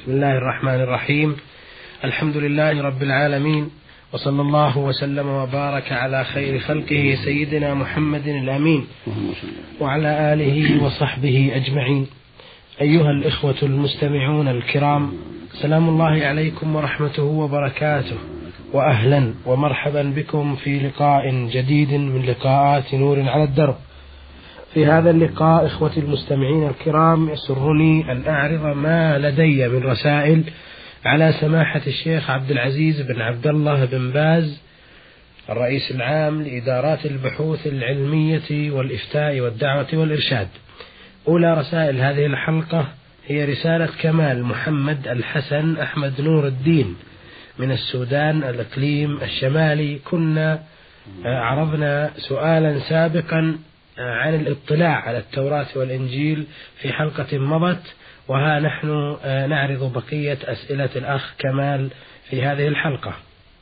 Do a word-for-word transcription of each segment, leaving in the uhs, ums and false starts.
بسم الله الرحمن الرحيم. الحمد لله رب العالمين، وصلى الله وسلم وبارك على خير خلقه سيدنا محمد الأمين وعلى آله وصحبه أجمعين. أيها الإخوة المستمعون الكرام، سلام الله عليكم ورحمته وبركاته، وأهلا ومرحبا بكم في لقاء جديد من لقاءات نور على الدرب. في هذا اللقاء إخوتي المستمعين الكرام، يسرني أن أعرض ما لدي من رسائل على سماحة الشيخ عبد العزيز بن عبد الله بن باز، الرئيس العام لإدارات البحوث العلمية والإفتاء والدعوة والإرشاد. أولى رسائل هذه الحلقة هي رسالة كمال محمد الحسن أحمد نور الدين من السودان الإقليم الشمالي. كنا عرضنا سؤالا سابقا عن الاطلاع على التوراة والإنجيل في حلقة مضت، وها نحن نعرض بقية أسئلة الأخ كمال في هذه الحلقة.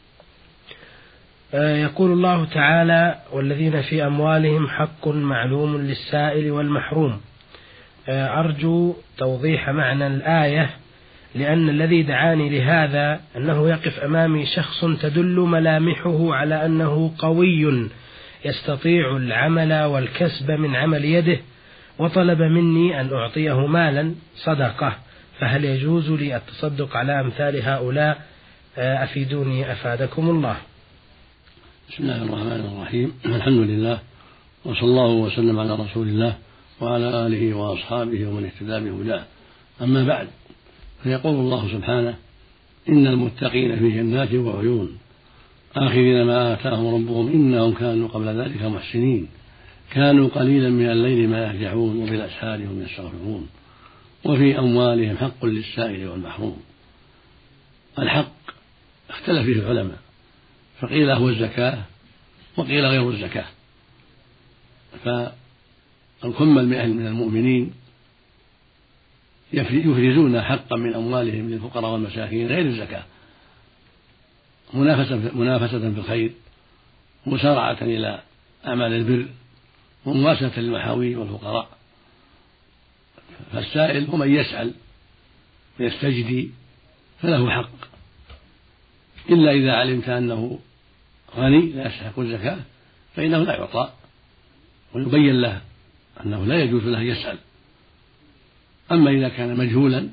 يقول الله تعالى: والذين في أموالهم حق معلوم للسائل والمحروم. أرجو توضيح معنى الآية، لأن الذي دعاني لهذا أنه يقف أمامي شخص تدل ملامحه على أنه قوي يستطيع العمل والكسب من عمل يده، وطلب مني أن أعطيه مالا صدقة، فهل يجوز لي التصدق على أمثال هؤلاء؟ أفيدوني أفادكم الله. بسم الله الرحمن الرحيم. الحمد لله، وصلى الله وسلم على رسول الله وعلى آله وأصحابه ومن اهتدى بهداه. أما بعد، فيقول الله سبحانه: إن المتقين في جنات وعيون آخذين ما آتاهم ربهم إنهم كانوا قبل ذلك محسنين كانوا قليلا من الليل ما يهجعون وبالأسحار هم يستغفرون وفي أموالهم حق للسائل والمحروم. الحق اختلف فيه العلماء، فقيل هو الزكاة وقيل غير الزكاة. فالكمل من المؤمنين يفرزون حقا من أموالهم للفقراء والمساكين غير الزكاة، منافسة منافسة في الخير، مسارعة إلى أعمال البر، ومواساة للمحاوي والفقراء. فالسائل هو من يسأل ويستجدي فله حق، إلا إذا علمت أنه غني لا يستحق الزكاة فإنه لا يعطى، ويبين له أنه لا يجوز له يسأل. أما إذا كان مجهولا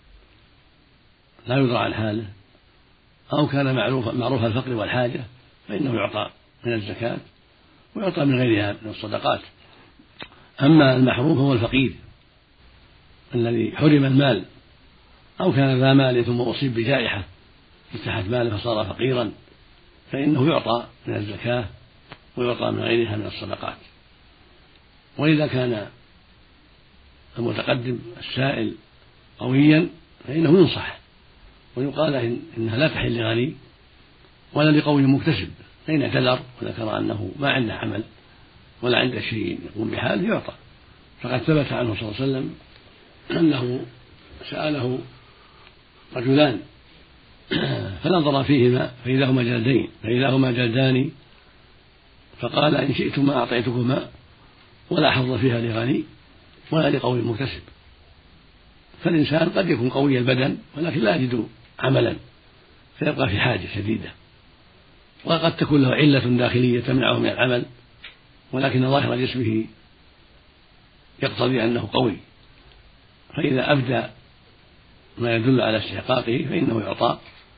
لا يدرى عن حاله، أو كان معروف معروف الفقر والحاجة، فإنه يعطى من الزكاة ويعطى من غيرها من الصدقات. أما المحروم هو الفقير الذي حرم المال، أو كان ذا مال ثم أصيب بجائحة فتحت ماله فصار فقيرا، فإنه يعطى من الزكاة ويعطى من غيرها من الصدقات. وإذا كان المتقدم السائل قويا فإنه ينصح ويقال إن إنها لا تحل لغني ولا لقوي مكتسب، فإن اعتذر وذكر أنه ما عنده عمل ولا عنده شيء يقوم بحاله يعطى. فقد ثبت عنه صلى الله عليه وسلم أنه سأله رجلان فنظر فيهما فإذا هما جلدين فإذا هما جلدان فقال: إن شئتما أعطيتكما ولا حظ فيها لغني ولا لقوي مكتسب. فالإنسان قد يكون قوي البدن ولكن لا يجد عملا فيبقى في حاجة شديدة، وقد تكون له علة داخلية تمنعه من العمل، ولكن ظاهر جسمه يقتضي أنه قوي، فإذا أبدى ما يدل على استحقاقه فإنه يعطى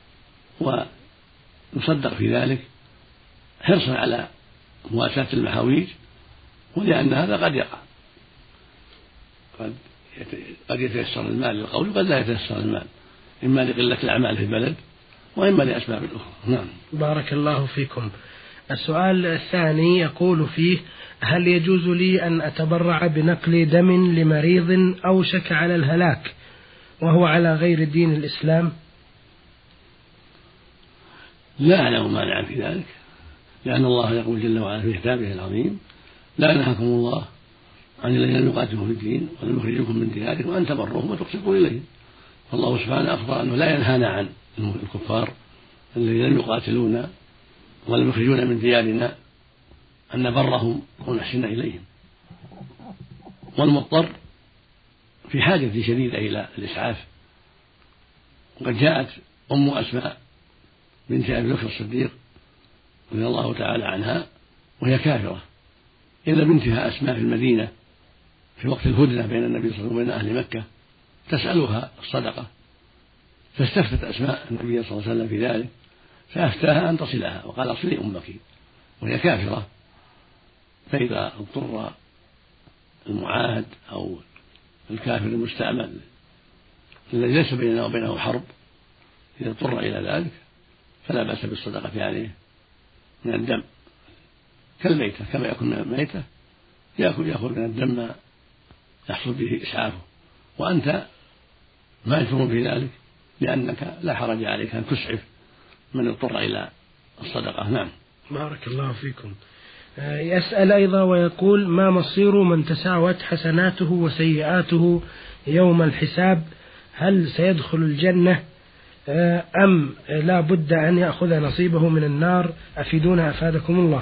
ويصدق في ذلك حرصا على مواساة المحاويج، ولأن هذا قد يقع، قد قد يتيسر المال للقول وقد لا يتيسر المال، إما لقلة الأعمال في البلد وإما لأسباب أخرى. نعم. بارك الله فيكم. السؤال الثاني يقول فيه: هل يجوز لي أن أتبرع بنقل دم لمريض أوشك على الهلاك وهو على غير دين الإسلام؟ لا أعلم مانعا في ذلك، لأن الله يقول جل وعلا في كتابه العظيم: لا ينهاكم الله عن الذين لم يقاتلوا في الدين ولم يخرجوكم من دياركم وأن تبروهم وتقسطوا إليهم. فالله سبحانه أخبر أنه لا ينهانا عن الكفار الذين لم يقاتلونا ولم يخرجونا من ديارنا أن نبرهم ونحسن إليهم. والمضطر في حاجة شديدة إلى الإسعاف وقد جاءت أم أسماء بنت أبي بكر الصديق رضي الله تعالى عنها وهي كافرة إلى بنتها أسماء في المدينة في وقت الهدنة بين النبي صلى الله عليه وسلم وبين أهل مكة تسألها الصدقة، فاستفتت أسماء النبي صلى الله عليه وسلم في ذلك فأفتاها أن تصلها وقال أصلي أمك وهي كافرة. فإذا اضطر المعاهد أو الكافر المستعمل الذي ليس بيننا وبينه حرب إذا اضطر إلى ذلك فلا بأس بالصدقة عليه من الدم كالميتة، كما يكون من الميتة يأكل يأخذ من الدم ما يحصل به إسعافه، وأنت ماجور في ذلك لأنك لا حرج عليك أن تسعف من اضطر إلى الصدقة. نعم. بارك الله فيكم. يسأل أيضا ويقول: ما مصير من تساوت حسناته وسيئاته يوم الحساب؟ هل سيدخل الجنة أم لا بد أن يأخذ نصيبه من النار؟ أفيدونا أفادكم الله.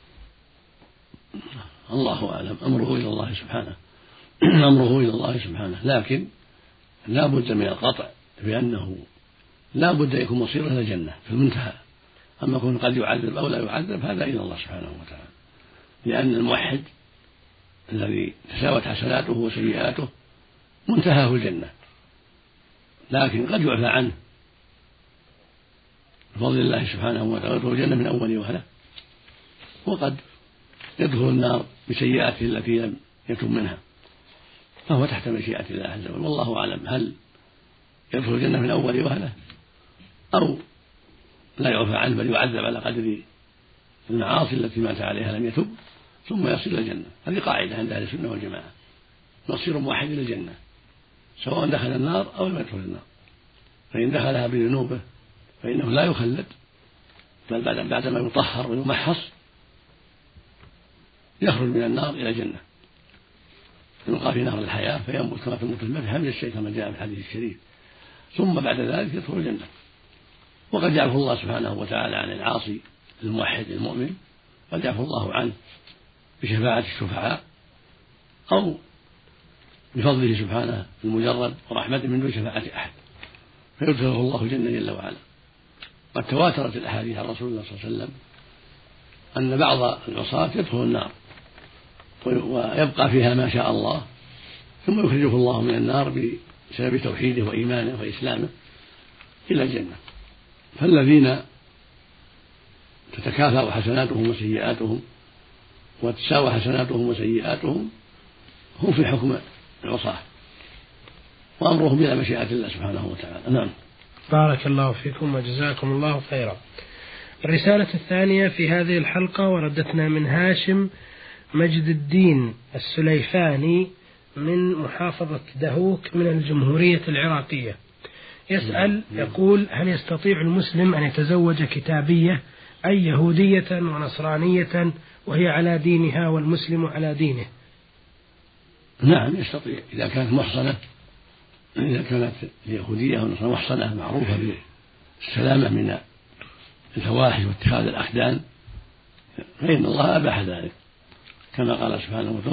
الله أعلم، أمره إلى الله سبحانه أمره إلى الله سبحانه، لكن لا بد من القطع بأنه لا بد أن يكون مصيره إلى الجنة في المنتهى. أما يكون قد يعذب أو لا يعذب هذا إلى الله سبحانه وتعالى، لأن الموحد الذي تساوت حسناته وسيئاته منتهاه الجنة، لكن قد يعفى عنه بفضل الله سبحانه وتعالى يدخل الجنة من أول وهلة، وقد يدخل النار بسيئاته التي لم يتم منها، فهو تحت مشيئة الله عز وجل، والله أعلم هل يدخل الجنة من أول وهلة أو لا يعفى عنه بل يعذب على قدر المعاصي التي مات عليها لم يتب ثم يصل إلى الجنة. هذه قاعدة عند أهل السنة والجماعة، مصير موحد إلى الجنة سواء دخل النار أو لم يدخل النار، فإن دخلها بذنوبه فإنه لا يخلد بل بعدما يطهر ويمحص يخرج من النار إلى الجنة، يلقى في نهر الحياة فينبت كما تنبت الماء في حمل الشيء كما جاء في الحديث الشريف، ثم بعد ذلك يدخل الجنة. وقد يعفو الله سبحانه وتعالى عن العاصي الموحد المؤمن، قد يعفو الله عنه بشفاعة الشفعاء أو بفضله سبحانه المجرد ورحمته من دون شفاعة أحد فيدخله الله الجنة جل وعلا. قد تواترت الأحاديث عن رسول الله صلى الله عليه وسلم أن بعض العصاة يدخل النار ويبقى فيها ما شاء الله ثم يخرجه الله من النار بسبب توحيده وإيمانه وإسلامه إلى الجنة. فالذين تتكافأ حسناتهم وسيئاتهم وتساوى حسناتهم وسيئاتهم هم في حكم العصاة وأمرهم إلى مشيئة الله سبحانه وتعالى. نعم. بارك الله فيكم وجزاكم الله خيرا. الرسالة الثانية في هذه الحلقة وردتنا من هاشم مجد الدين السليفاني من محافظة دهوك من الجمهورية العراقية. يسأل يقول: هل يستطيع المسلم أن يتزوج كتابية أي يهودية ونصرانية وهي على دينها والمسلم على دينه؟ نعم يستطيع إذا كانت محصنة، إذا كانت اليهودية والنصرانية محصنة معروفة بالسلامة من الفواحش واتخاذ الأخدان فإن الله أباح ذلك، كما قال سبحانه وتعالى: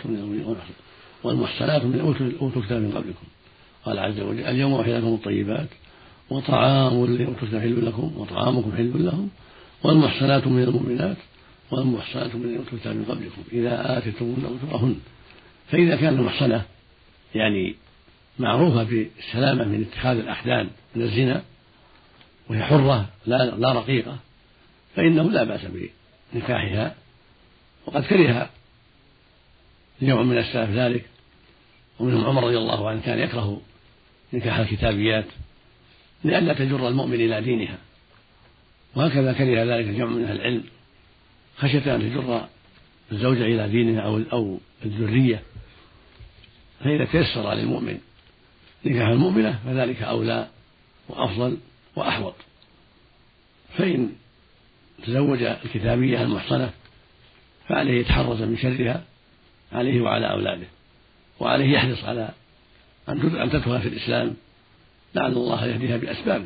والمحصنات من أوتوا الكتاب من قبلكم، قال عز وجل: اليوم أحل لكم الطيبات وطعام الذين أوتوا الكتاب حل لكم وطعامكم حل لهم والمحصنات من المؤمنات والمحصنات من أوتوا الكتاب من قبلكم إذا آتيتموهن أجورهن. فإذا كانت المحصنة يعني معروفة بالسلامة من اتخاذ الأخدان من الزنا وهي حرة لا, لا رقيقة فإنه لا بأس بنكاحها. وقد كره نوع من السلف ذلك، ومنهم عمر رضي الله عنه كان يكره نكاح الكتابيات لئلا تجر المؤمن إلى دينها، وهكذا كره ذلك جمع من أهل العلم خشية أن تجر الزوجة إلى دينها أو أو الذرية. فإذا تيسر للمؤمن نكاح المؤمنة فذلك أولى وأفضل وأحوط. فإن تزوج الكتابية المحصنة فعليه يتحرز من شرها عليه وعلى أولاده، وعليه يحرص على أن تدخل في الإسلام لعل الله يهديها بأسبابه.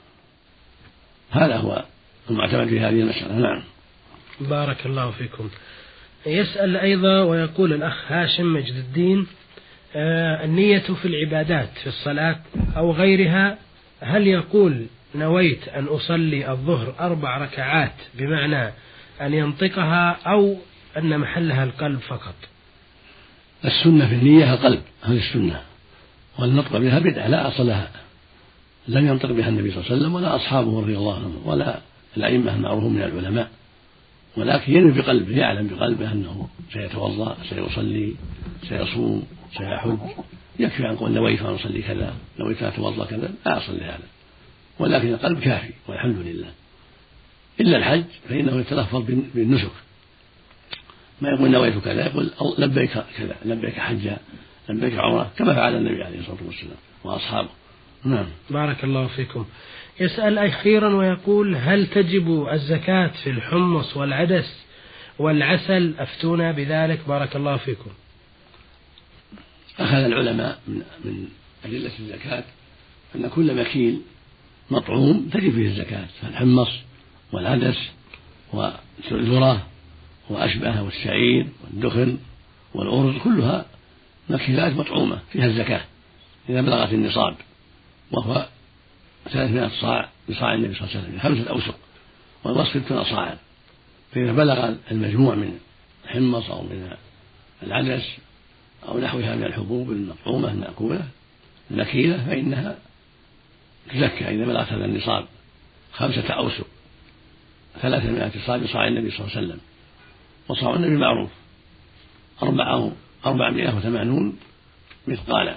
هذا هو المعتمد في هذه المسألة. نعم. بارك الله فيكم. يسأل أيضا ويقول الأخ هاشم مجد الدين: آه النية في العبادات في الصلاة أو غيرها هل يقول نويت أن أصلي الظهر أربع ركعات بمعنى أن ينطقها أو أن محلها القلب فقط؟ السنة في النية القلب، هذه السنة، والنطق بها بدعة لا أصل لها، لم ينطق بها النبي صلى الله عليه وسلم ولا أصحابه رضي الله عنهم ولا الأئمة المعروفون من العلماء، ولكن ينوي بقلبه، يعلم بقلبه أنه سيتوضأ، سيصلي، سيصوم، سيحج، يكفي أن يقول نويت أن أصلي كذا، نويت أن أتوضأ كذا، لا أصل لهذا، ولكن القلب كافي والحمد لله. إلا الحج فإنه يتلفظ بالنسك، ما يقول نويت كذا، يقول لبيك كذا، لبيك حجا، لبيك عمره، كما فعل النبي عليه الصلاة والسلام وأصحابه. نعم. بارك الله فيكم. يسأل أخيرا ويقول: هل تجب الزكاة في الحمص والعدس والعسل؟ أفتونا بذلك بارك الله فيكم. أخذ العلماء من من أدلة الزكاة أن كل مكيل مطعوم تجب فيه الزكاة، فالحمص والعدس والذرة وأشبه والشعير والدخن والأرز كلها مكيلات مطعومة فيها الزكاة إذا بلغت النصاب، وهو ثلاثمائة صاع بصاع النبي صلى الله عليه وسلم، خمسة أوسق، والوصف ستون صاعا، فإذا بلغ المجموع من الحمص أو من العدس أو نحوها من الحبوب المطعومة المأكولة المكيلة فإنها تزكى إذا بلغت هذا النصاب، خمسة أوسق، ثلاثمائة صاع بصاع النبي صلى الله عليه وسلم، وصاع النبي معروف أربعة أربعمائة وثمانون مثقالا.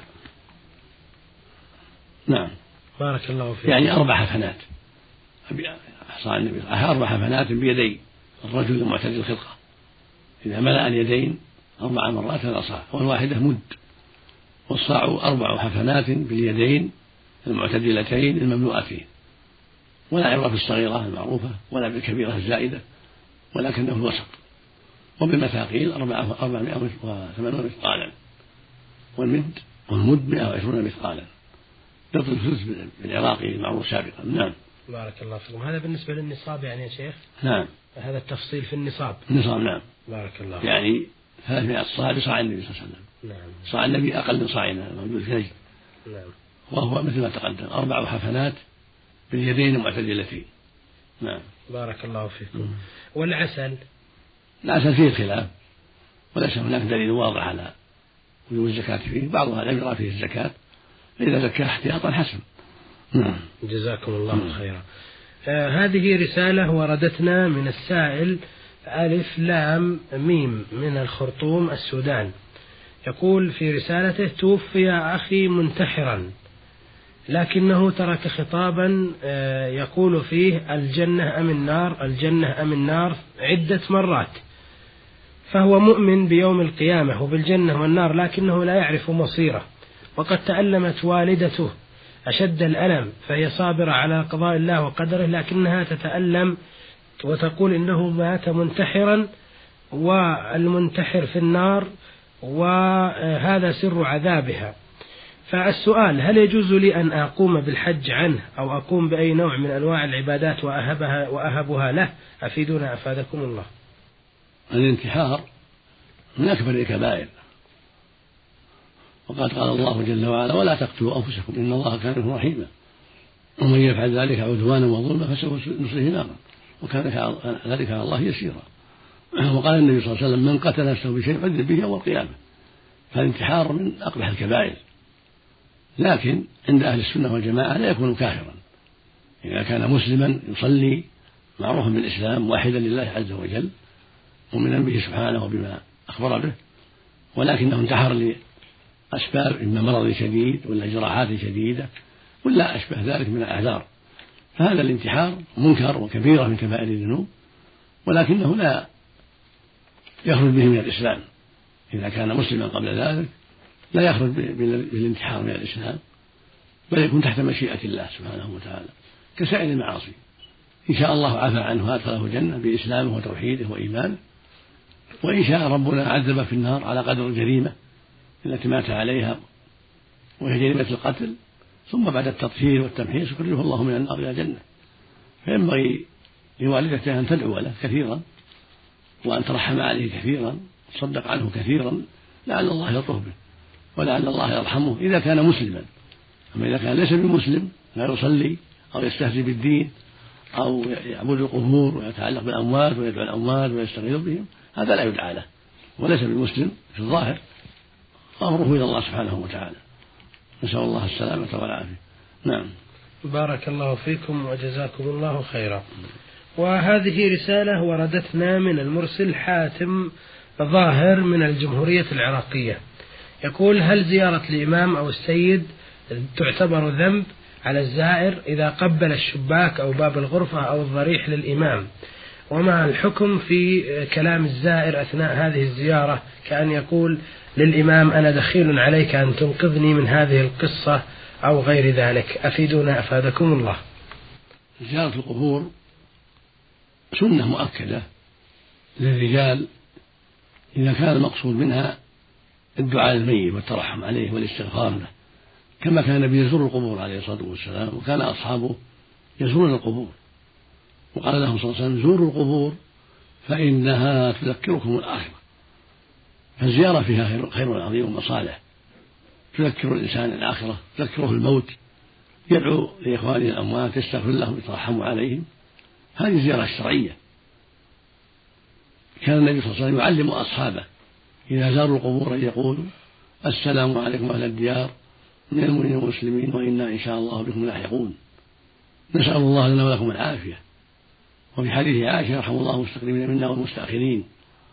نعم. بارك الله فيك. يعني أربع حفنات، صاع النبي أربع حفنات بيدي الرجل المعتدل الخلقة، إذا ملأ اليدين أربع مرات هذا صاع، والواحدة مد، والصاع أربع حفنات باليدين المعتدلتين المملوءتين، ولا عبرة بالصغيرة المعروفة ولا بالكبيرة الزائدة، ولكنه الوسط، وبالمثاقيل أربعمائة وثمانون مثقالا، والمد والمد مائة وعشرون مثقالا، ضبط الفلس بالعراقي المعروف سابقا. نعم. بارك الله فيكم. هذا بالنسبة للنصاب يعني يا شيخ؟ نعم. هذا التفصيل في النصاب. النصاب نعم. بارك الله فيكم. يعني ثلاثمائة صاع بصاع النبي صلى الله عليه وسلم. نعم. صاع النبي أقل من صاعنا موجود في نجد. نعم. وهو مثل ما تقدم أربع حفنات باليدين المعتدلتين. نعم. بارك الله فيكم. مم. والعسل؟ العسل فيه خلاف، وليس هناك دليل واضح على وجوب الزكاة فيه، بعضها لم يرى فيه الزكاة، فإذا زكاه احتياطا حسن. نعم. جزاكم الله خيرا. آه هذه رسالة وردتنا من السائل ألف لام ميم من الخرطوم السودان، يقول في رسالته: توفي أخي منتحرا، لكنه ترك خطابا آه يقول فيه الجنة أم النار، الجنة أم النار عدة مرات، فهو مؤمن بيوم القيامة وبالجنة والنار، لكنه لا يعرف مصيره، وقد تألمت والدته أشد الألم، فهي صابرة على قضاء الله وقدره، لكنها تتألم وتقول إنه مات منتحرا والمنتحر في النار وهذا سر عذابها. فالسؤال: هل يجوز لي أن أقوم بالحج عنه أو أقوم بأي نوع من أنواع العبادات وأهبها وأهبها له؟ أفيدونا أفادكم الله. الانتحار من أكبر الكبائر، وقد قال الله جل وعلا: ولا تقتلوا أنفسكم إن الله كان بكم رحيما ومن يفعل ذلك عدوانا وظلما فسوف نصليه نارا وكان ذلك على الله يسيرا. وقال النبي صلى الله عليه وسلم: من قتل نفسه بشيء عذب به يوم القيامة. فالانتحار من أقبح الكبائر، لكن عند أهل السنة والجماعة لا يكون كافرا إذا كان مسلما يصلي معروفا بالإسلام واحدا لله عز وجل مؤمنا به سبحانه وبما أخبر به، ولكنه انتحر لأسباب إما مرض شديد ولا جراحات شديدة ولا أشبه ذلك من الأعذار، فهذا الانتحار منكر وكبيرة من كبائر الذنوب، ولكنه لا يخرج به من الإسلام. إذا كان مسلما قبل ذلك لا يخرج بالانتحار من الإسلام، بل يكون تحت مشيئة الله سبحانه وتعالى كسائر المعاصي. إن شاء الله عفى عنه وأدخله الجنة بإسلامه وتوحيده وإيمانه، وإن شاء ربنا عذب في النار على قدر الجريمة التي مات عليها وهي جريمة القتل، ثم بعد التطهير والتمحيص يخرجه الله من النار إلى الجنة. فينبغي لوالدته أن تدعو له كثيرا وأن ترحم عليه كثيرا وتصدق عنه كثيرا لعل الله يلطف به ولعل الله يرحمه إذا كان مسلما. أما إذا كان ليس بمسلم لا يصلي أو يستهزئ بالدين أو يعبد القبور ويتعلق بالأموات ويدعو الأموات ويستغيث بهم، هذا لا يدعى له وليس بالمسلم في الظاهر، أمره إلى الله سبحانه وتعالى. نسأل الله السلامة والعافية. نعم. بارك الله فيكم وجزاكم الله خيرا. وهذه رسالة وردتنا من المرسل حاتم ظاهر من الجمهورية العراقية، يقول: هل زيارة الإمام أو السيد تعتبر ذنب على الزائر إذا قبل الشباك أو باب الغرفة أو الضريح للإمام؟ وما الحكم في كلام الزائر أثناء هذه الزيارة كأن يقول للإمام: أنا دخيل عليك أن تنقذني من هذه القصة أو غير ذلك؟ أفيدونا أفادكم الله. زيارة القبور سنة مؤكدة للرجال إذا كان المقصود منها الدعاء للميت والترحم عليه والاستغفار له، كما كان النبي يزور القبور عليه الصلاة والسلام، وكان أصحابه يزورون القبور، وقال لهم صلى الله عليه وسلم: زوروا القبور فإنها تذكركم الآخرة. فالزيارة فيها خير عظيم ومصالح، تذكر الإنسان الآخرة، تذكره الموت، يدعو لإخوانه الأموات، يستغفر لهم، يترحم عليهم. هذه الزيارة الشرعية. كان النبي صلى الله عليه وسلم يعلم أصحابه إذا زاروا القبور أن يقولوا: السلام عليكم أهل الديار من المؤمنين والمسلمين وإنا إن شاء الله بكم لاحقون. نسأل الله لنا ولكم العافية. وفي حديث عائشة: يرحم الله المستقدمين منا والمستأخرين.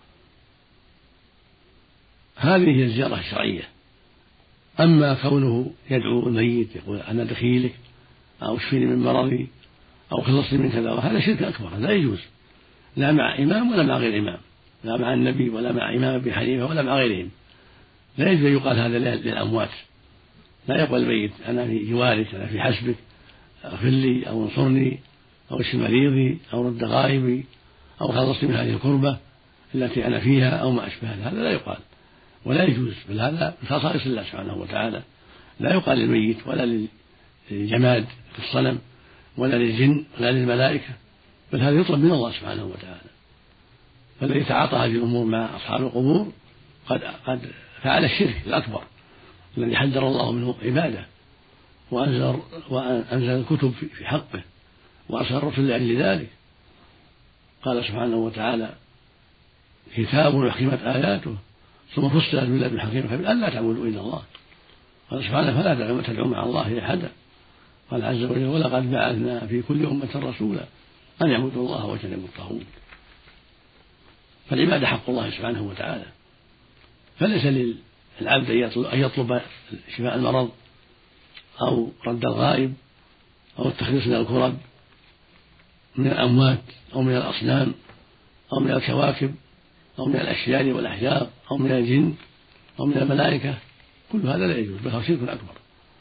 هذه هي الزيارة الشرعية. أما كونه يدعو الميت يقول: أنا دخيلك، أو اشفيني من مرضي، أو خلصني من كذا، هذا شرك أكبر، لا يجوز، لا مع إمام ولا مع غير إمام، لا مع النبي ولا مع إمام أبي حنيفة ولا مع غيرهم. لا يجوز يقال هذا للأموات. لا يقول الميت: أنا في جوارك، أنا في حسبك، اغفر لي أو انصرني أو اشف مريضي أو رد غائبي أو خلصني من هذه الكربة التي أنا فيها أو ما أشبه. هذا لا يقال ولا يجوز، بل هذا من خصائص الله سبحانه وتعالى. لا يقال للميت ولا للجماد في الصنم ولا للجن ولا للملائكة، بل هذا يطلب من الله سبحانه وتعالى. فالذي يتعاطى هذه الأمور مع أصحاب القبور قد قد فعل الشرك الأكبر الذي حذر الله منه عباده، وأنزل وأنزل الكتب في حقه، وأرسل الرسل لأجل ذلك. قال سبحانه وتعالى: كتاب أحكمت آياته ثم فصلت من لدن حكيم خبير ألا تعبدوا إلا الله. قال سبحانه: فلا تدعوا مع الله أحدا. قال عز وجل: ولقد بعثنا في كل أمة رسولا أن يعبدوا الله واجتنبوا الطاغوت. فالعبادة حق الله سبحانه وتعالى، فليس للعبد أن يطلب شفاء المرض أو رد الغائب أو التخليص من الكرب من الأموات أو من الأصنام أو من الكواكب أو من الأشجار والأحجار أو من الجن أو من الملائكة. كل هذا لا يجوز، بل هو شرك أكبر.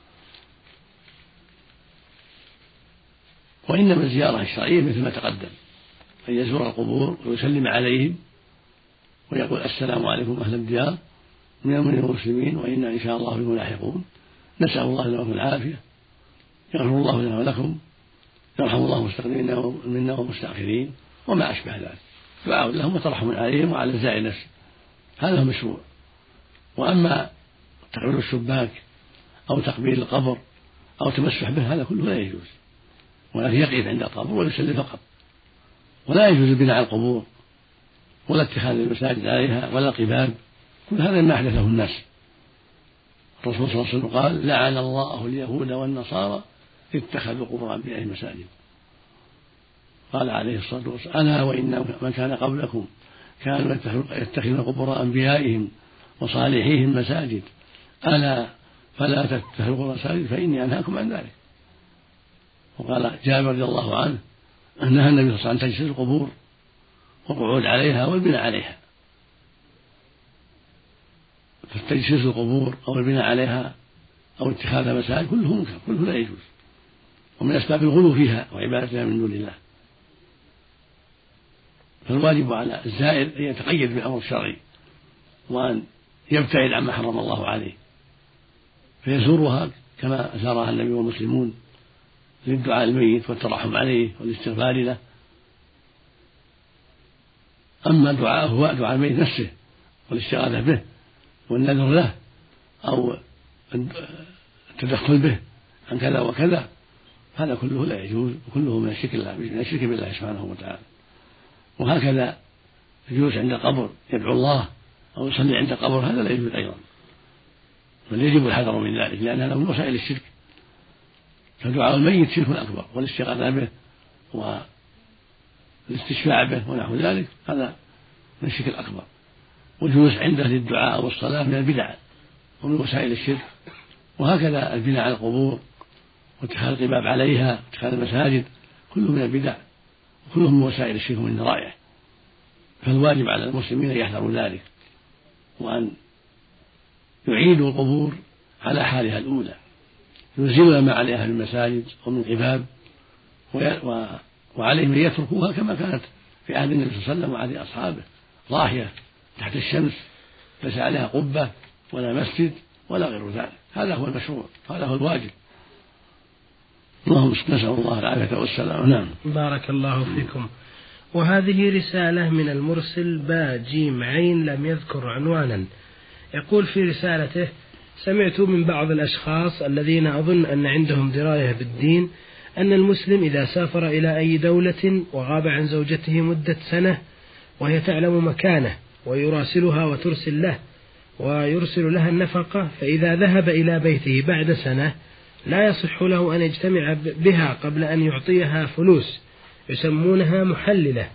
وإنما الزيارة الشرعية مثل ما تقدم، أن يزور القبور ويسلم عليهم ويقول: السلام عليكم أهل الديار من المؤمنين والمسلمين وإنا إن شاء الله بكم لاحقون. نسأل الله لنا ولكم العافية، يغفر الله لنا ولكم، يرحم الله المستقدمين منا والمستأخرين وما أشبه ذلك. دعاء لهم وترحم عليهم وعلى الزائر نفسه، هذا هو مشروع. وأما تقبيل الشباك أو تقبيل القبر أو تمسح به هذا كله لا يجوز، ولكن يقف عند القبر ويسلم فقط، ولا يجوز البناء على القبور ولا اتخاذ المساجد عليها ولا القباب، كل هذا ما أحدثه الناس. الرسول صلى الله عليه وسلم قال: لعن الله اليهود والنصارى اتخذوا قبور أنبيائهم مساجد. قال عليه الصلاة والسلام: ألا وإن من كان قبلكم كانوا يتخذون قبور أنبيائهم وصالحيهم مساجد، ألا فلا تتخذوا قبور مساجد فإني أنهاكم عن ذلك. وقال جابر رضي الله عنه: نهى النبي صلى الله عليه وسلم عن تجسيس القبور والقعود عليها والبناء عليها. فتجسيس القبور أو البناء عليها أو اتخاذ مساجد كله منكر، كله لا يجوز، ومن أسباب الغلو فيها وعبادتها من دون الله. فالواجب على الزائر أن يتقيد بالأمر الشرعي وأن يبتعد عما حرم الله عليه، فيزورها كما زارها النبي والمسلمون للدعاء الميت والترحم عليه والاستغفار له. أما دعاءه هو دعاء الميت نفسه والاستغاثة به والنذر له أو التدخل به عن كذا وكذا، هذا كله لا يجوز، وكله من الشرك من الشرك بالله سبحانه وتعالى. وهكذا الجلوس عند القبر يدعو الله أو يصلي عند القبر هذا لا يجوز أيضا، بل يجب الحذر من ذلك، لأن هذا من وسائل الشرك. فدعاء الميت شرك أكبر، والاستغاثة به والاستشفاع به ونحو ذلك هذا من الشرك الأكبر. والجلوس عنده للدعاء والصلاة من البدع ومن وسائل الشرك. وهكذا البناء على القبور واتخاذ القباب عليها واتخاذ المساجد كله من البدع وكله من وسائل الشرك ومن ذرائعه. فالواجب على المسلمين أن يحذروا ذلك، وأن يعيدوا القبور على حالها الأولى، ينزلون ما عليها من مساجد ومن قباب، وعليهم أن يتركوها كما كانت في عهد النبي صلى الله عليه وسلم وعهد أصحابه، ضاحية تحت الشمس ليس عليها قبة ولا مسجد ولا غير ذلك. هذا هو المشروع، هذا هو الواجب. اللهم نسأل الله العافية والسلامة. نعم. بارك الله فيكم. وهذه رسالة من المرسل با جيم عين لم يذكر عنوانا، يقول في رسالته: سمعت من بعض الأشخاص الذين أظن أن عندهم دراية بالدين أن المسلم إذا سافر إلى أي دولة وغاب عن زوجته مدة سنة وهي تعلم مكانه ويراسلها وترسل له ويرسل لها النفقة، فإذا ذهب إلى بيته بعد سنة لا يصح له أن يجتمع بها قبل أن يعطيها فلوس يسمونها محللة،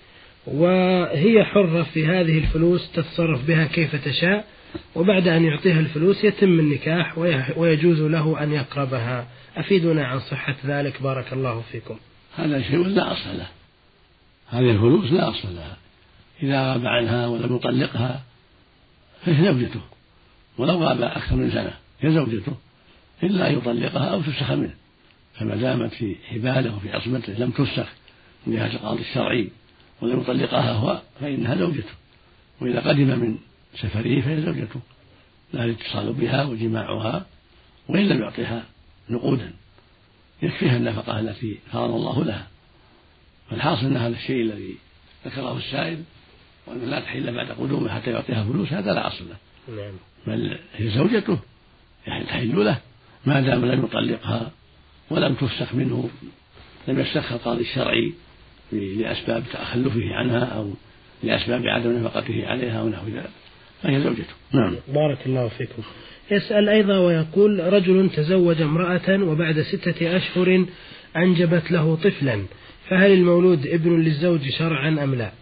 وهي حرة في هذه الفلوس تتصرف بها كيف تشاء، وبعد أن يعطيها الفلوس يتم النكاح ويجوز له أن يقربها. أفيدنا عن صحة ذلك بارك الله فيكم. هذا شيء لا أصل له، هذه الفلوس لا أصل لها. إذا غاب عنها ولم يطلقها فهي زوجته، ولو غاب أكثر من سنة هي زوجته إلا أن يطلقها أو تفسخ منه، فما دامت في حباله وفي عصمته لم تفسخ من جهة القاضي الشرعي ولم يطلقها هو فإنها زوجته، وإذا قدم من سفره فهي زوجته، لا الاتصال بها وجماعها، وإن لم يعطيها نقودا يكفيها النفقة التي فرض الله لها. فالحاصل أن هذا الشيء الذي ذكره السائل وأن لا تحل بعد قدومه حتى يعطيها فلوس هذا لا أصل له، بل هي زوجته تحل له ما دام لم يطلقها ولم تفسخ منه، لم يفسخها القاضي الشرعي لأسباب تخلفه عنها أو لأسباب عدم نفقته عليها ونحو ذلك، فهي زوجته. نعم. بارك الله فيكم. يسأل أيضا ويقول: رجل تزوج امرأة وبعد ستة أشهر أنجبت له طفلا، فهل المولود ابن للزوج شرعا أم لا؟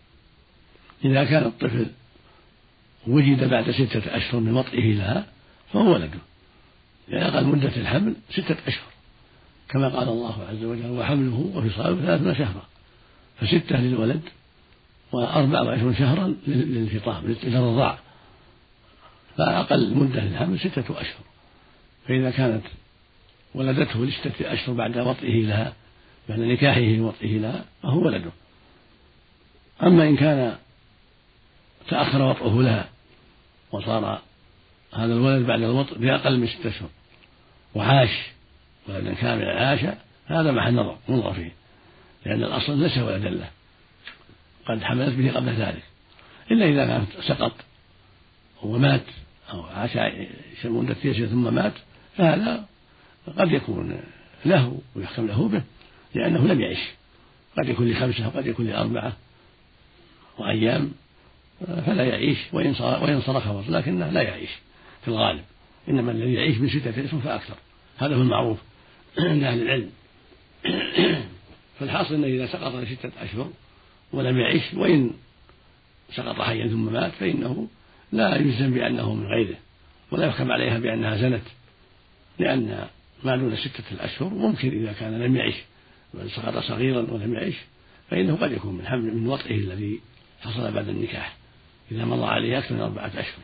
إذا كان الطفل وجد بعد ستة أشهر من وطئه لها فهو ولده، لأن أقل مدة الحمل ستة أشهر كما قال الله عز وجل: وحمله وفصاله ثلاثون شهرا، فستة للولد وأربعة وعشرون شهرا للفطام للرضاع، فأقل مدة للحمل ستة أشهر. فإذا كانت ولدته لستة أشهر بعد وطئه لها بعد نكاحه وطئه لها فهو ولده. أما إن كان تأخر وطئه لها وصار هذا الولد بعد الوطء بأقل من ستة أشهر وعاش ولدا كاملا عاش، هذا محل نظر ننظر فيه، لأن الأصل ليس ولدا له، قد حملت به قبل ذلك، إلا إذا كان سقط ومات أو عاش مدة يسيرة ثم مات فهذا قد يكون له ويحكم له به، لأنه لم يعش، قد يكون لخمسة وقد يكون لأربعة وأيام فلا يعيش، وإن صار خبر لكنه لا يعيش في الغالب، إنما الذي يعيش من ستة أشهر فأكثر، هذا هو المعروف عند أهل العلم. فالحاصل أنه إذا سقط لستة أشهر ولم يعيش وإن سقط حيا ثم مات فإنه لا يجزم بأنه من غيره ولا يحكم عليها بأنها زنت، لأن ما دون ستة الأشهر ممكن إذا كان لم يعيش بل سقط صغيرا ولم يعيش فإنه قد يكون من حمل من وطئه الذي حصل بعد النكاح إذا مضى عليه أكثر من أربعة أشهر.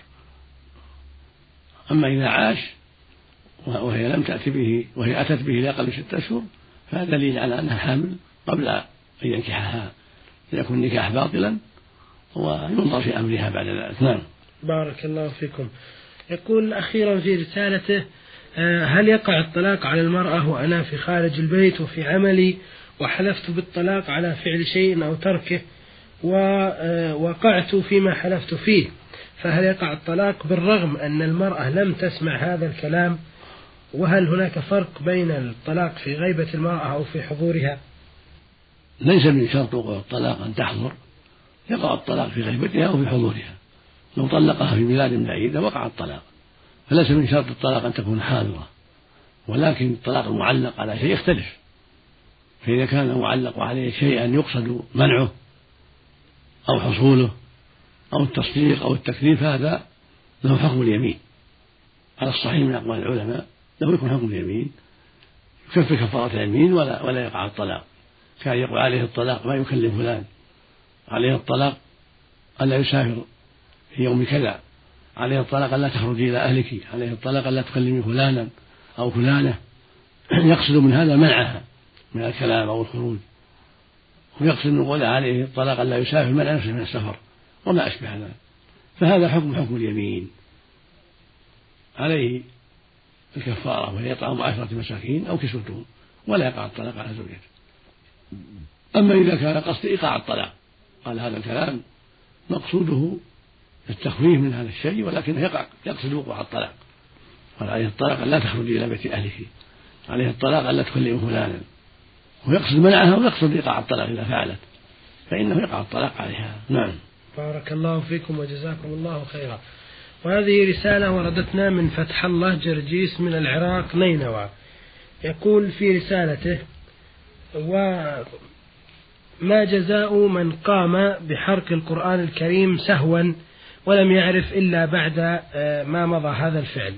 أما إذا عاش وهي لم تأتي به وهي أتت به لأقل من ستة أشهر فهذا دليل على أنها حامل قبل أن ينكحها، فيكون النكاح باطلا وينظر في أمرها بعد ذلك. نعم. بارك الله فيكم. يقول أخيرا في رسالته: هل يقع الطلاق على المرأة وأنا في خارج البيت وفي عملي وحلفت بالطلاق على فعل شيء أو تركه ووقعت فيما حلفت فيه، فهل يقع الطلاق بالرغم أن المرأة لم تسمع هذا الكلام؟ وهل هناك فرق بين الطلاق في غيبة المرأة أو في حضورها؟ ليس من شرط وقوع الطلاق أن تحضر، يقع الطلاق في غيبتها أو في حضورها. لو طلقها في بلاد بعيدة وقع الطلاق، فليس من شرط الطلاق أن تكون حاضرة، ولكن الطلاق المعلق على شيء يختلف. فإذا كان المعلق عليه شيئا يقصد منعه أو حصوله أو التصديق أو التكليف، هذا له حكم اليمين على الصحيح من أقوال العلماء، له يكون حكم اليمين يكفر كفارة اليمين ولا ولا يقع الطلاق. كان يقول عليه الطلاق ما يكلم فلان، عليه الطلاق ألا يسافر في يوم كذا، عليه الطلاق ألا تخرجي إلى أهلك، عليه الطلاق ألا تكلمي فلانا أو فلانة، يقصد من هذا منعها من الكلام أو الخروج، ويقصد من قوله عليه الطلاق ألا يسافر منع نفسه من السفر وما أشبه ذلك. فهذا حكم حكم اليمين، عليه الكفارة وهي إطعام عشرة مساكين أو كسوتهم، ولا يقع الطلاق على زوجته. أما إذا كان قصد إيقاع الطلاق، قال هذا الكلام مقصوده التخفيف من هذا الشيء ولكنه يقع يقصد وقوع الطلاق، قال عليه الطلاق ألا تخرجي إلى بيت أهلك، عليه الطلاق ألا تكلم فلانا، ويقصد منعها ويقصد إيقاع الطلاق إذا فعلت، فإنه يقع الطلاق عليها. نعم. بارك الله فيكم وجزاكم الله خيرا. وهذه رسالة وردتنا من فتح الله جرجيس من العراق نينوى، يقول في رسالته: وما جزاء من قام بحرق القرآن الكريم سهوا ولم يعرف إلا بعد ما مضى هذا الفعل؟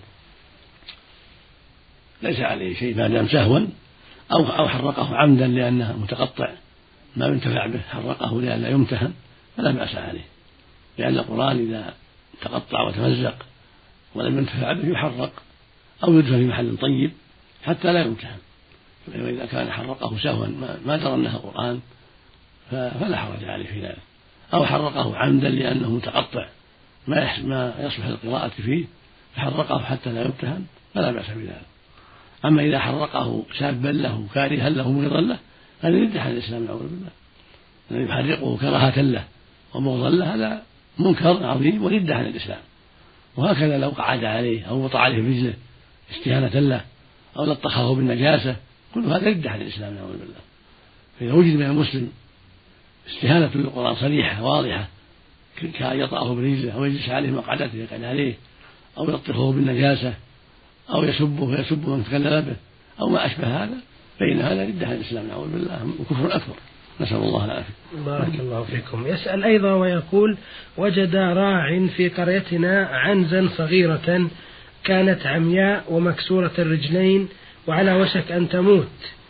ليس عليه شيء ما دام سهوا أو أو حرقه عمدا لأنه متقطع ما ينتفع به، حرقه لئلا يمتهن فلا بأس عليه، لأن القرآن إذا تقطع وتمزق ولم ينتفع به يحرق أو يدفن في محل طيب حتى لا يمتهن. وإذا كان حرقه سهوا ما درى أنه قرآن فلا حرج عليه في ذلك، أو حرقه عمدا لأنه متقطع ما يصلح القراءة فيه فحرقه حتى لا يمتهن فلا بأس بذلك. أما إذا حرقه سابا له كارها له مبغضا له هذا يرد عن الإسلام نعوذ بالله، الذي يحرقه كراهة له ومبغضا له هذا منكر عظيم ورد عن الإسلام. وهكذا لو قعد عليه أو وطأ عليه برجله استهانة له أو لطخه بالنجاسة كل هذا يرد عن الإسلام نعوذ بالله. فإذا وجد من المسلم استهانة بالقرآن صريحة واضحة كأن يطأه برجله أو يجلس عليه مقعدته يقعد عليه أو يلطخه بالنجاسة أو يسبه ويسب من تكلم به أو ما أشبه هذا، فإن هذا رد عن الإسلام نعوذ بالله وكفر أكبر، نسأل الله العافية. بارك الله فيكم. يسأل أيضا ويقول: وجد راع في قريتنا عنزا صغيرة كانت عمياء ومكسورة الرجلين وعلى وشك أن تموت،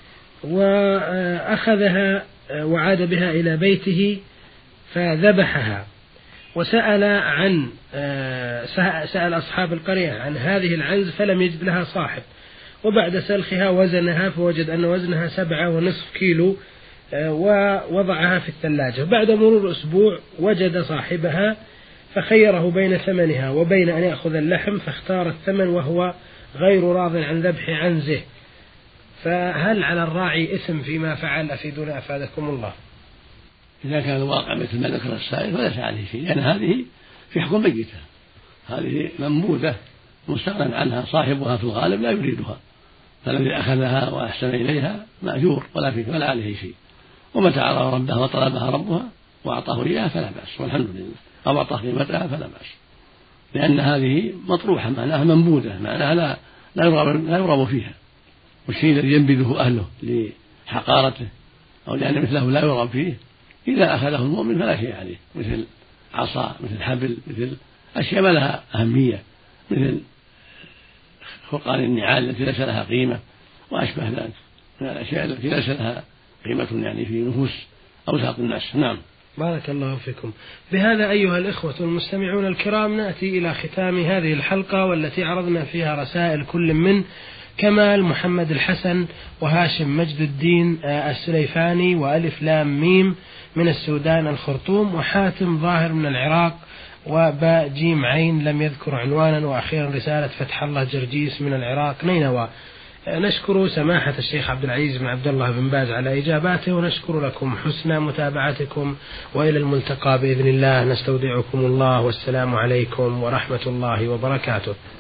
وأخذها وعاد بها إلى بيته فذبحها، وسأل عن سأل أصحاب القرية عن هذه العنز فلم يجد لها صاحب، وبعد سلخها وزنها فوجد أن وزنها سبعة ونصف كيلو ووضعها في الثلاجة. بعد مرور أسبوع وجد صاحبها فخيره بين ثمنها وبين أن يأخذ اللحم فاختار الثمن وهو غير راض عن ذبح عنزه، فهل على الراعي إثم فيما فعل؟ أفيدنا أفادكم الله. إذا كان الواقع مثل ما ذكر السائل فليس عليه شيء، لأن هذه في حكم ميتة، هذه منبوذة مستغنى عنها، صاحبها في الغالب لا يريدها، فالذي أخذها وأحسن إليها مأجور ولا فيه ولا عليه شيء، ومتى عرف ربها وطلبها ربها وأعطاه إياها فلا بأس والحمد لله، أو أعطاه قيمتها فلا بأس، لأن هذه مطروحة معناها منبوذة، معناها لا لا يرغب, لا يرغب فيها، والشيء الذي ينبذه أهله لحقارته أو لأن مثله لا يرغب فيه إذا أخذه المؤمن فلا شيء عليه، مثل عصا مثل حبل مثل أشياء ما لها أهمية مثل فرقان النعال التي ليس لها قيمة وأشبه ذلك من الأشياء التي ليس لها قيمة يعني في نفوس أوساط الناس. نعم. بارك الله فيكم. بهذا أيها الإخوة المستمعون الكرام نأتي إلى ختام هذه الحلقة والتي عرضنا فيها رسائل كل من كمال محمد الحسن وهاشم مجد الدين السليفاني وألف لام ميم من السودان الخرطوم وحاتم ظاهر من العراق وباء جيم عين لم يذكر عنوانا، وأخيرا رسالة فتح الله جرجيس من العراق نينوى. نشكر سماحة الشيخ عبد العزيز بن عبد الله بن باز على إجاباته، ونشكر لكم حسن متابعتكم، وإلى الملتقى بإذن الله. نستودعكم الله والسلام عليكم ورحمة الله وبركاته.